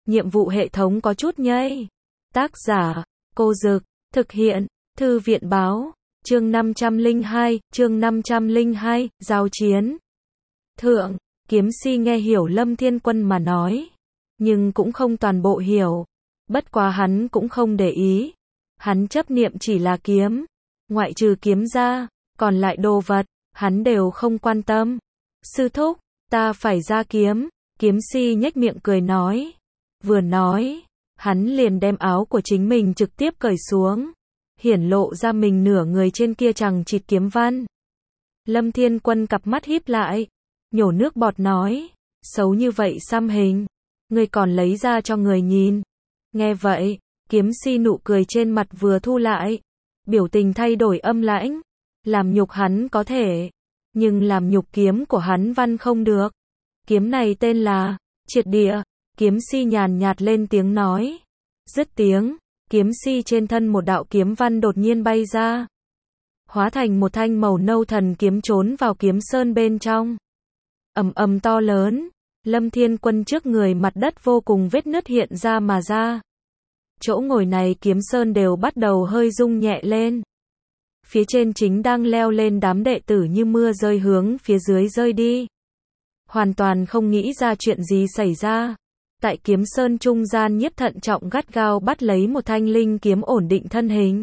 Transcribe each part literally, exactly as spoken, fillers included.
nhiệm vụ hệ thống có chút nhây. Tác giả, Cô Dực, thực hiện, Thư viện báo, chương năm trăm lẻ hai, chương năm trăm lẻ hai, giao chiến. Thượng, kiếm si nghe hiểu Lâm Thiên Quân mà nói, nhưng cũng không toàn bộ hiểu, bất quá hắn cũng không để ý. Hắn chấp niệm chỉ là kiếm, ngoại trừ kiếm ra, còn lại đồ vật, hắn đều không quan tâm. Sư thúc, ta phải ra kiếm, kiếm si nhếch miệng cười nói. Vừa nói, hắn liền đem áo của chính mình trực tiếp cởi xuống, hiển lộ ra mình nửa người trên kia chằng chịt kiếm văn. Lâm Thiên Quân cặp mắt híp lại, nhổ nước bọt nói, xấu như vậy xăm hình, ngươi còn lấy ra cho người nhìn. Nghe vậy, kiếm si nụ cười trên mặt vừa thu lại, biểu tình thay đổi âm lãnh, làm nhục hắn có thể, nhưng làm nhục kiếm của hắn văn không được. Kiếm này tên là Triệt Địa, kiếm si nhàn nhạt lên tiếng nói. Dứt tiếng, kiếm si trên thân một đạo kiếm văn đột nhiên bay ra, hóa thành một thanh màu nâu thần kiếm trốn vào kiếm sơn bên trong. Ầm ầm to lớn, Lâm Thiên Quân trước người mặt đất vô cùng vết nứt hiện ra mà ra. Chỗ ngồi này kiếm sơn đều bắt đầu hơi rung nhẹ lên. Phía trên chính đang leo lên đám đệ tử như mưa rơi hướng phía dưới rơi đi. Hoàn toàn không nghĩ ra chuyện gì xảy ra. Tại kiếm sơn trung gian Nhiếp thận trọng gắt gao bắt lấy một thanh linh kiếm ổn định thân hình.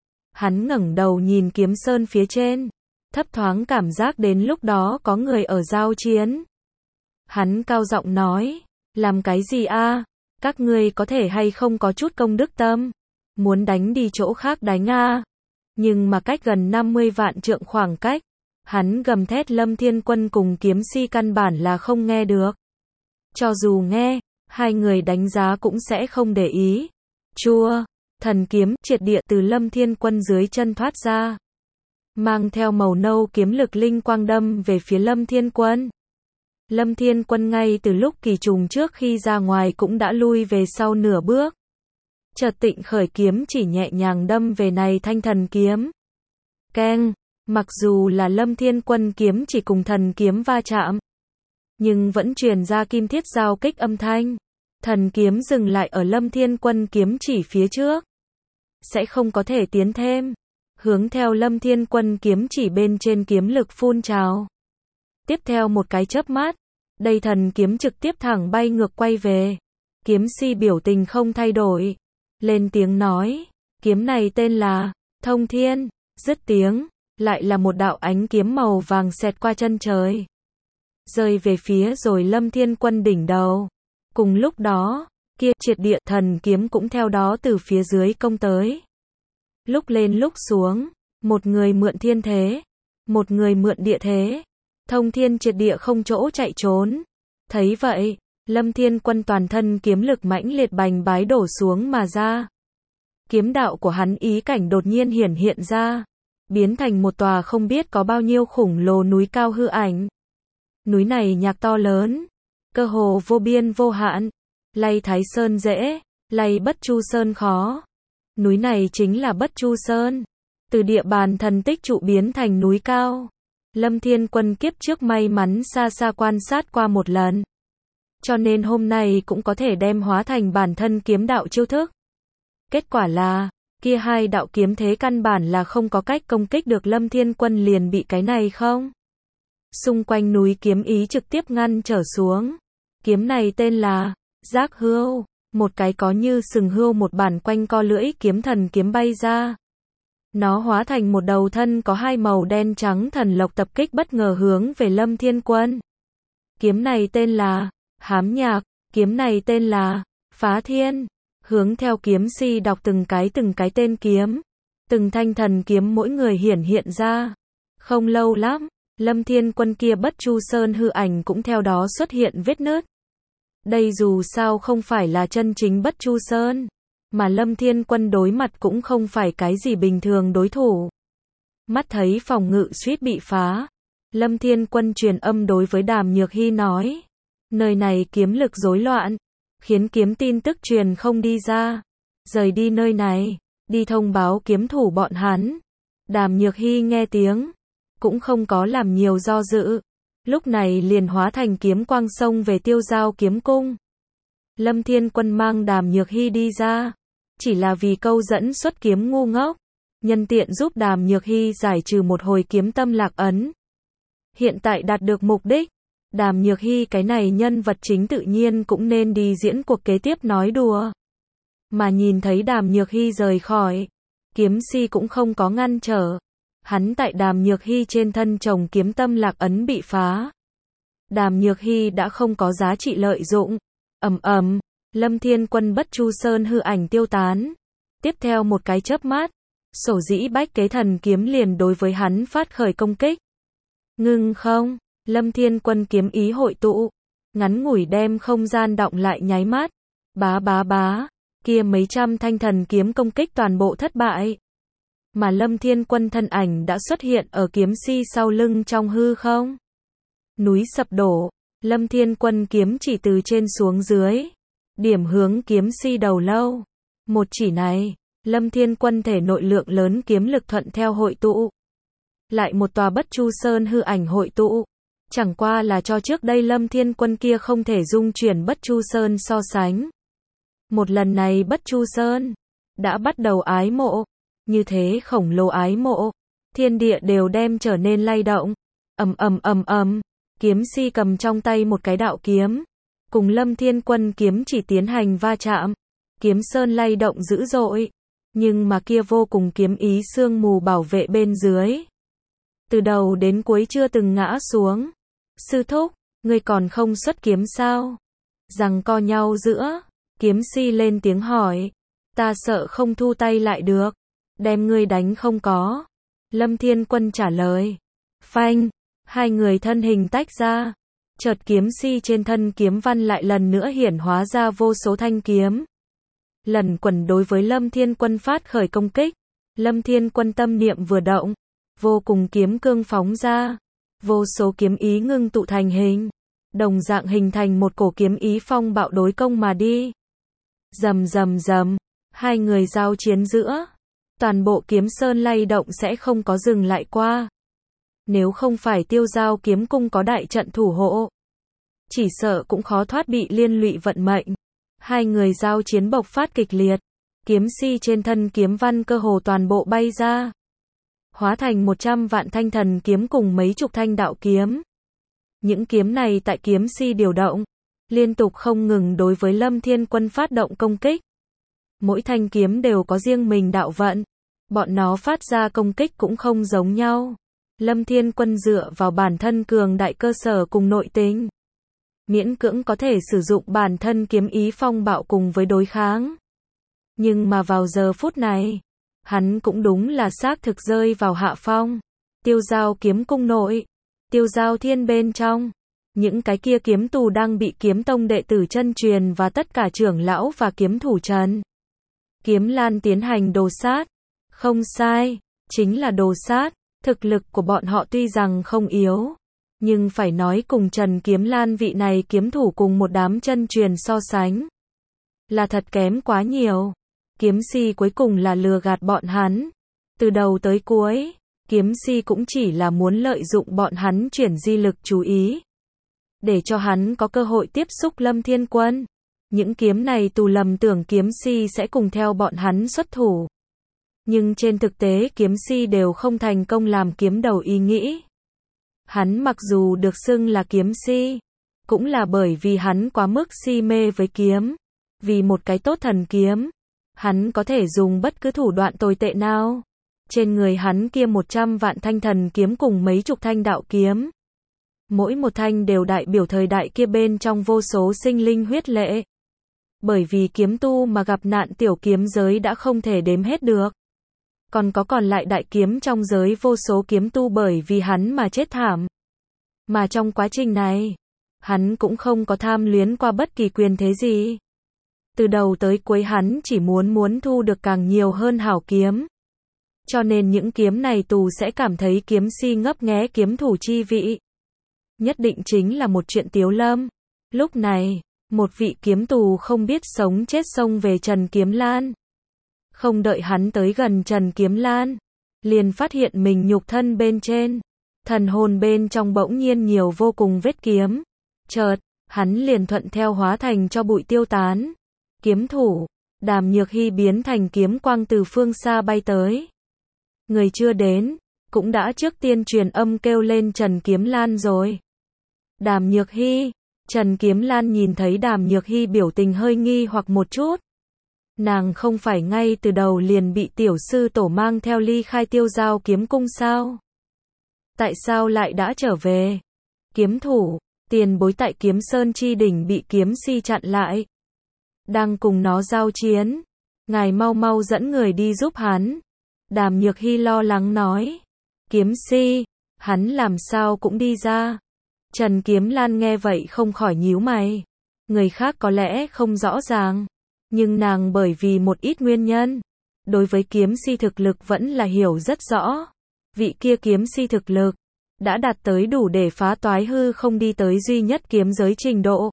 Hắn ngẩng đầu nhìn kiếm sơn phía trên, thấp thoáng cảm giác đến lúc đó có người ở giao chiến. Hắn cao giọng nói, làm cái gì a? Các ngươi có thể hay không có chút công đức tâm, muốn đánh đi chỗ khác đánh a. Nhưng mà cách gần năm mươi vạn trượng khoảng cách, hắn gầm thét Lâm Thiên Quân cùng kiếm si căn bản là không nghe được. Cho dù nghe, hai người đánh giá cũng sẽ không để ý. Chua, thần kiếm triệt địa từ Lâm Thiên Quân dưới chân thoát ra, mang theo màu nâu kiếm lực linh quang đâm về phía Lâm Thiên Quân. Lâm Thiên Quân ngay từ lúc kỳ trùng trước khi ra ngoài cũng đã lui về sau nửa bước. Chợt Tịnh khởi kiếm chỉ nhẹ nhàng đâm về này thanh thần kiếm. Keng, mặc dù là Lâm Thiên Quân kiếm chỉ cùng thần kiếm va chạm, nhưng vẫn truyền ra kim thiết giao kích âm thanh. Thần kiếm dừng lại ở Lâm Thiên Quân kiếm chỉ phía trước, sẽ không có thể tiến thêm. Hướng theo Lâm Thiên Quân kiếm chỉ bên trên kiếm lực phun trào. Tiếp theo một cái chớp mắt, đây thần kiếm trực tiếp thẳng bay ngược quay về. Kiếm si biểu tình không thay đổi, lên tiếng nói, kiếm này tên là Thông Thiên. Dứt tiếng, lại là một đạo ánh kiếm màu vàng xẹt qua chân trời, rơi về phía rồi Lâm Thiên Quân đỉnh đầu. Cùng lúc đó, kia Triệt Địa thần kiếm cũng theo đó từ phía dưới công tới. Lúc lên lúc xuống, một người mượn thiên thế, một người mượn địa thế. Thông Thiên Triệt Địa không chỗ chạy trốn. Thấy vậy, Lâm Thiên Quân toàn thân kiếm lực mãnh liệt bành bái đổ xuống mà ra. Kiếm đạo của hắn ý cảnh đột nhiên hiển hiện ra, biến thành một tòa không biết có bao nhiêu khủng lồ núi cao hư ảnh. Núi này nhạc to lớn, cơ hồ vô biên vô hạn, lay Thái Sơn dễ, lay Bất Chu Sơn khó. Núi này chính là Bất Chu Sơn, từ địa bàn thần tích trụ biến thành núi cao. Lâm Thiên Quân kiếp trước may mắn xa xa quan sát qua một lần, cho nên hôm nay cũng có thể đem hóa thành bản thân kiếm đạo chiêu thức. Kết quả là, kia hai đạo kiếm thế căn bản là không có cách công kích được Lâm Thiên Quân, liền bị cái này không. Xung quanh núi kiếm ý trực tiếp ngăn trở xuống. Kiếm này tên là Giác Hưu, một cái có như sừng hươu một bản quanh co lưỡi kiếm thần kiếm bay ra. Nó hóa thành một đầu thân có hai màu đen trắng thần lộc tập kích bất ngờ hướng về Lâm Thiên Quân. Kiếm này tên là Hám Nhạc, kiếm này tên là Phá Thiên. Hướng theo kiếm si đọc từng cái từng cái tên kiếm, từng thanh thần kiếm mỗi người hiển hiện ra. Không lâu lắm, Lâm Thiên Quân kia Bất Chu Sơn hư ảnh cũng theo đó xuất hiện vết nứt. Đây dù sao không phải là chân chính Bất Chu Sơn, mà Lâm Thiên Quân đối mặt cũng không phải cái gì bình thường đối thủ. Mắt thấy phòng ngự suýt bị phá, Lâm Thiên Quân truyền âm đối với Đàm Nhược Hy nói, nơi này kiếm lực rối loạn, khiến kiếm tin tức truyền không đi ra, rời đi nơi này, đi thông báo kiếm thủ bọn hắn. Đàm Nhược Hy nghe tiếng, cũng không có làm nhiều do dự, lúc này liền hóa thành kiếm quang xông về Tiêu Giao kiếm cung. Lâm Thiên Quân mang Đàm Nhược Hy đi ra, chỉ là vì câu dẫn xuất kiếm ngu ngốc, nhân tiện giúp Đàm Nhược Hy giải trừ một hồi kiếm tâm lạc ấn. Hiện tại đạt được mục đích, Đàm Nhược Hy cái này nhân vật chính tự nhiên cũng nên đi diễn cuộc kế tiếp nói đùa. Mà nhìn thấy Đàm Nhược Hy rời khỏi, kiếm si cũng không có ngăn trở. Hắn tại Đàm Nhược Hy trên thân chồng kiếm tâm lạc ấn bị phá. Đàm Nhược Hy đã không có giá trị lợi dụng. Ầm ầm, Lâm Thiên Quân Bất Chu Sơn hư ảnh tiêu tán. Tiếp theo một cái chớp mắt, Sổ Dĩ Bách Kế Thần kiếm liền đối với hắn phát khởi công kích. Ngưng không, Lâm Thiên Quân kiếm ý hội tụ, ngắn ngủi đem không gian động lại nháy mắt. Bá bá bá, kia mấy trăm thanh thần kiếm công kích toàn bộ thất bại. Mà Lâm Thiên Quân thân ảnh đã xuất hiện ở kiếm si sau lưng trong hư không. Núi sập đổ, Lâm Thiên Quân kiếm chỉ từ trên xuống dưới, điểm hướng kiếm si đầu lâu. Một chỉ này, Lâm Thiên Quân thể nội lượng lớn kiếm lực thuận theo hội tụ. Lại một tòa Bất Chu Sơn hư ảnh hội tụ. Chẳng qua là cho trước đây Lâm Thiên Quân kia không thể dung chuyển Bất Chu Sơn so sánh. Một lần này Bất Chu Sơn đã bắt đầu ái mộ, như thế khổng lồ ái mộ, thiên địa đều đem trở nên lay động. Ầm ầm ầm ầm, kiếm si cầm trong tay một cái đạo kiếm, cùng Lâm Thiên Quân kiếm chỉ tiến hành va chạm. Kiếm sơn lay động dữ dội, nhưng mà kia vô cùng kiếm ý sương mù bảo vệ bên dưới. Từ đầu đến cuối chưa từng ngã xuống. Sư thúc, ngươi còn không xuất kiếm sao? Giằng co nhau giữa, kiếm si lên tiếng hỏi. Ta sợ không thu tay lại được, đem ngươi đánh không có. Lâm Thiên Quân trả lời. Phanh, hai người thân hình tách ra. Chợt kiếm si trên thân kiếm văn lại lần nữa hiển hóa ra vô số thanh kiếm. Lần quần đối với Lâm Thiên Quân phát khởi công kích. Lâm Thiên Quân tâm niệm vừa động, vô cùng kiếm cương phóng ra. Vô số kiếm ý ngưng tụ thành hình, đồng dạng hình thành một cổ kiếm ý phong bạo đối công mà đi. Rầm rầm rầm, hai người giao chiến giữa, toàn bộ kiếm sơn lay động sẽ không có dừng lại qua. Nếu không phải Tiêu Giao kiếm cung có đại trận thủ hộ, chỉ sợ cũng khó thoát bị liên lụy vận mệnh. Hai người giao chiến bộc phát kịch liệt, kiếm si trên thân kiếm văn cơ hồ toàn bộ bay ra, hóa thành một trăm vạn thanh thần kiếm cùng mấy chục thanh đạo kiếm. Những kiếm này tại kiếm si điều động, liên tục không ngừng đối với Lâm Thiên Quân phát động công kích. Mỗi thanh kiếm đều có riêng mình đạo vận, bọn nó phát ra công kích cũng không giống nhau. Lâm Thiên Quân dựa vào bản thân cường đại cơ sở cùng nội tình, miễn cưỡng có thể sử dụng bản thân kiếm ý phong bạo cùng với đối kháng. Nhưng mà vào giờ phút này, hắn cũng đúng là xác thực rơi vào hạ phong. Tiêu Giao kiếm cung nội, Tiêu Giao thiên bên trong, những cái kia kiếm tù đang bị kiếm tông đệ tử chân truyền và tất cả trưởng lão và kiếm thủ Trần Kiếm Lan tiến hành đồ sát. Không sai, chính là đồ sát. Thực lực của bọn họ tuy rằng không yếu, nhưng phải nói cùng Trần Kiếm Lan vị này kiếm thủ cùng một đám chân truyền so sánh, là thật kém quá nhiều. Kiếm si cuối cùng là lừa gạt bọn hắn. Từ đầu tới cuối, kiếm si cũng chỉ là muốn lợi dụng bọn hắn chuyển di lực chú ý, để cho hắn có cơ hội tiếp xúc Lâm Thiên Quân. Những kiếm này tù lầm tưởng kiếm si sẽ cùng theo bọn hắn xuất thủ. Nhưng trên thực tế kiếm si đều không thành công làm kiếm đầu ý nghĩ. Hắn mặc dù được xưng là kiếm si, cũng là bởi vì hắn quá mức si mê với kiếm. Vì một cái tốt thần kiếm, hắn có thể dùng bất cứ thủ đoạn tồi tệ nào. Trên người hắn kia một trăm vạn thanh thần kiếm cùng mấy chục thanh đạo kiếm. Mỗi một thanh đều đại biểu thời đại kia bên trong vô số sinh linh huyết lệ. Bởi vì kiếm tu mà gặp nạn tiểu kiếm giới đã không thể đếm hết được. Còn có còn lại đại kiếm trong giới vô số kiếm tu bởi vì hắn mà chết thảm. Mà trong quá trình này, hắn cũng không có tham luyến qua bất kỳ quyền thế gì. Từ đầu tới cuối hắn chỉ muốn muốn thu được càng nhiều hơn hảo kiếm. Cho nên những kiếm này tù sẽ cảm thấy kiếm si ngấp nghé kiếm thủ chi vị. Nhất định chính là một chuyện tiếu lâm. Lúc này, một vị kiếm tù không biết sống chết xông về Trần Kiếm Lan. Không đợi hắn tới gần Trần Kiếm Lan, liền phát hiện mình nhục thân bên trên, thần hồn bên trong bỗng nhiên nhiều vô cùng vết kiếm. Chợt, hắn liền thuận theo hóa thành cho bụi tiêu tán. Kiếm thủ, Đàm Nhược Hy biến thành kiếm quang từ phương xa bay tới. Người chưa đến, cũng đã trước tiên truyền âm kêu lên Trần Kiếm Lan rồi. Đàm Nhược Hy, Trần Kiếm Lan nhìn thấy Đàm Nhược Hy biểu tình hơi nghi hoặc một chút. Nàng không phải ngay từ đầu liền bị tiểu sư tổ mang theo ly khai Tiêu Giao kiếm cung sao? Tại sao lại đã trở về? Kiếm thủ, tiền bối tại Kiếm Sơn chi đỉnh bị kiếm si chặn lại. Đang cùng nó giao chiến. Ngài mau mau dẫn người đi giúp hắn. Đàm Nhược Hy lo lắng nói. Kiếm si, hắn làm sao cũng đi ra. Trần Kiếm Lan nghe vậy không khỏi nhíu mày. Người khác có lẽ không rõ ràng. Nhưng nàng bởi vì một ít nguyên nhân. Đối với kiếm si thực lực vẫn là hiểu rất rõ. Vị kia kiếm si thực lực đã đạt tới đủ để phá toái hư không đi tới duy nhất kiếm giới trình độ.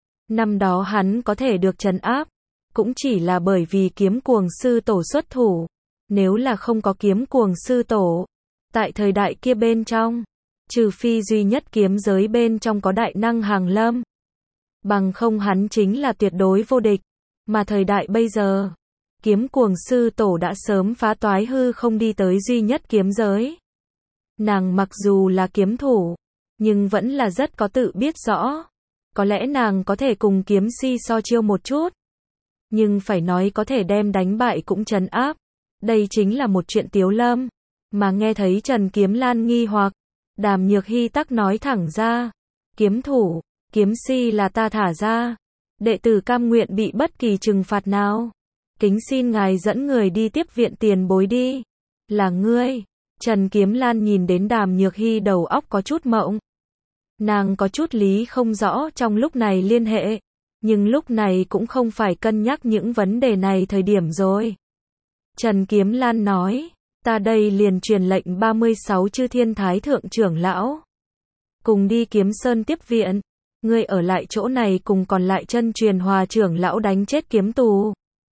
Năm đó hắn có thể được trấn áp, cũng chỉ là bởi vì kiếm cuồng sư tổ xuất thủ. Nếu là không có kiếm cuồng sư tổ, tại thời đại kia bên trong, trừ phi duy nhất kiếm giới bên trong có đại năng hàng lâm, bằng không hắn chính là tuyệt đối vô địch. Mà thời đại bây giờ, kiếm cuồng sư tổ đã sớm phá toái hư không đi tới duy nhất kiếm giới. Nàng mặc dù là kiếm thủ, nhưng vẫn là rất có tự biết rõ. Có lẽ nàng có thể cùng kiếm si so chiêu một chút. Nhưng phải nói có thể đem đánh bại cũng trấn áp. Đây chính là một chuyện tiếu lâm. Mà nghe thấy Trần Kiếm Lan nghi hoặc, Đàm Nhược Hy tắc nói thẳng ra. Kiếm thủ, kiếm si là ta thả ra. Đệ tử cam nguyện bị bất kỳ trừng phạt nào. Kính xin ngài dẫn người đi tiếp viện tiền bối đi. Là ngươi. Trần Kiếm Lan nhìn đến Đàm Nhược Hy đầu óc có chút mộng. Nàng có chút lý không rõ trong lúc này liên hệ. Nhưng lúc này cũng không phải cân nhắc những vấn đề này thời điểm rồi. Trần Kiếm Lan nói, ta đây liền truyền lệnh ba mươi sáu chư thiên thái thượng trưởng lão. Cùng đi Kiếm Sơn tiếp viện. Ngươi ở lại chỗ này cùng còn lại chân truyền hòa trưởng lão đánh chết kiếm tù.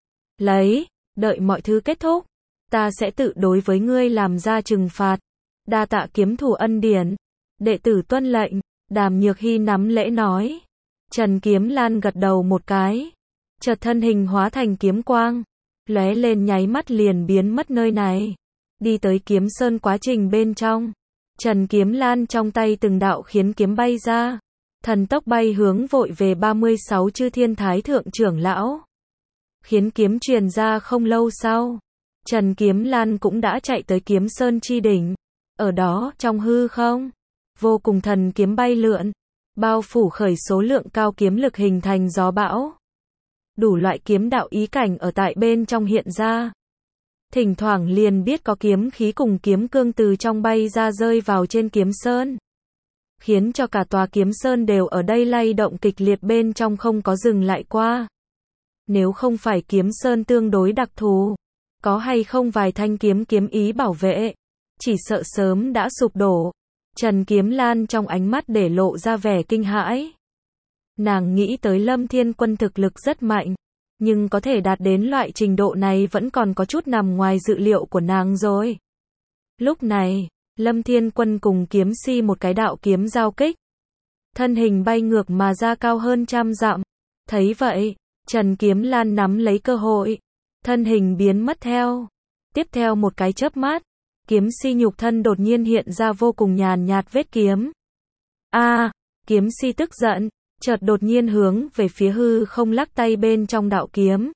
Lấy, đợi mọi thứ kết thúc. Ta sẽ tự đối với ngươi làm ra trừng phạt. Đa tạ kiếm thủ ân điển. Đệ tử tuân lệnh. Đàm Nhược Hy nắm lễ nói. Trần Kiếm Lan gật đầu một cái. Chợt thân hình hóa thành kiếm quang. Lóe lên nháy mắt liền biến mất nơi này. Đi tới Kiếm Sơn quá trình bên trong. Trần Kiếm Lan trong tay từng đạo khiến kiếm bay ra. Thần tốc bay hướng vội về ba mươi sáu chư thiên thái thượng trưởng lão. Khiến kiếm truyền ra không lâu sau. Trần Kiếm Lan cũng đã chạy tới Kiếm Sơn chi đỉnh. Ở đó, trong hư không, vô cùng thần kiếm bay lượn, bao phủ khởi số lượng cao kiếm lực hình thành gió bão. Đủ loại kiếm đạo ý cảnh ở tại bên trong hiện ra. Thỉnh thoảng liền biết có kiếm khí cùng kiếm cương từ trong bay ra rơi vào trên Kiếm Sơn. Khiến cho cả tòa Kiếm Sơn đều ở đây lay động kịch liệt bên trong không có dừng lại qua. Nếu không phải Kiếm Sơn tương đối đặc thù, có hay không vài thanh kiếm kiếm ý bảo vệ, chỉ sợ sớm đã sụp đổ. Trần Kiếm Lan trong ánh mắt để lộ ra vẻ kinh hãi. Nàng nghĩ tới Lâm Thiên Quân thực lực rất mạnh, nhưng có thể đạt đến loại trình độ này vẫn còn có chút nằm ngoài dự liệu của nàng rồi. Lúc này, Lâm Thiên Quân cùng kiếm si một cái đạo kiếm giao kích. Thân hình bay ngược mà ra cao hơn trăm dặm. Thấy vậy, Trần Kiếm Lan nắm lấy cơ hội. Thân hình biến mất theo. Tiếp theo một cái chớp mắt, kiếm si nhục thân đột nhiên hiện ra vô cùng nhàn nhạt vết kiếm. A, à, kiếm si tức giận, chợt đột nhiên hướng về phía hư không lắc tay bên trong đạo kiếm.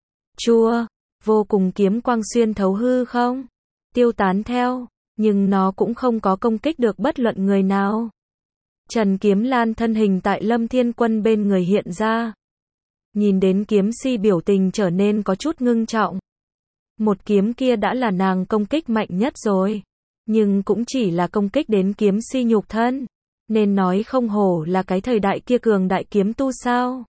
Chua, vô cùng kiếm quang xuyên thấu hư không, tiêu tán theo, nhưng nó cũng không có công kích được bất luận người nào. Trần Kiếm Lan thân hình tại Lâm Thiên Quân bên người hiện ra. Nhìn đến kiếm si biểu tình trở nên có chút ngưng trọng. Một kiếm kia đã là nàng công kích mạnh nhất rồi. Nhưng cũng chỉ là công kích đến kiếm si nhục thân. Nên nói không hổ là cái thời đại kia cường đại kiếm tu sao.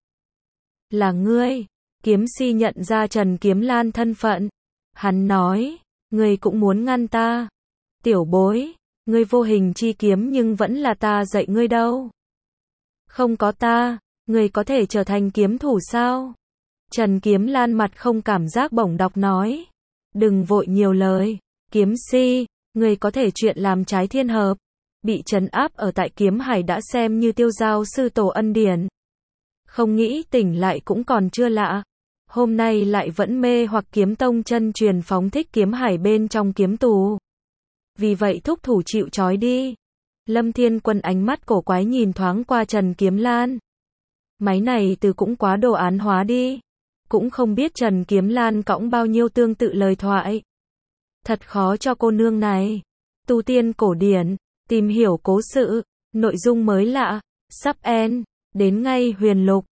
Là ngươi. Kiếm si nhận ra Trần Kiếm Lan thân phận. Hắn nói, ngươi cũng muốn ngăn ta. Tiểu bối, ngươi vô hình chi kiếm nhưng vẫn là ta dạy ngươi đâu. Không có ta, ngươi có thể trở thành kiếm thủ sao? Trần Kiếm Lan mặt không cảm giác bổng đọc nói. Đừng vội nhiều lời, kiếm si, ngươi có thể chuyện làm trái thiên hợp. Bị trấn áp ở tại kiếm hải đã xem như tiêu giao sư tổ ân điển. Không nghĩ tỉnh lại cũng còn chưa lạ. Hôm nay lại vẫn mê hoặc kiếm tông chân truyền phóng thích kiếm hải bên trong kiếm tù. Vì vậy thúc thủ chịu trói đi. Lâm Thiên Quân ánh mắt cổ quái nhìn thoáng qua Trần Kiếm Lan. Máy này từ cũng quá đồ án hóa đi. Cũng không biết Trần Kiếm Lan cõng bao nhiêu tương tự lời thoại. Thật khó cho cô nương này. Tu tiên cổ điển, tìm hiểu cố sự, nội dung mới lạ, sắp end, đến ngay huyền lục.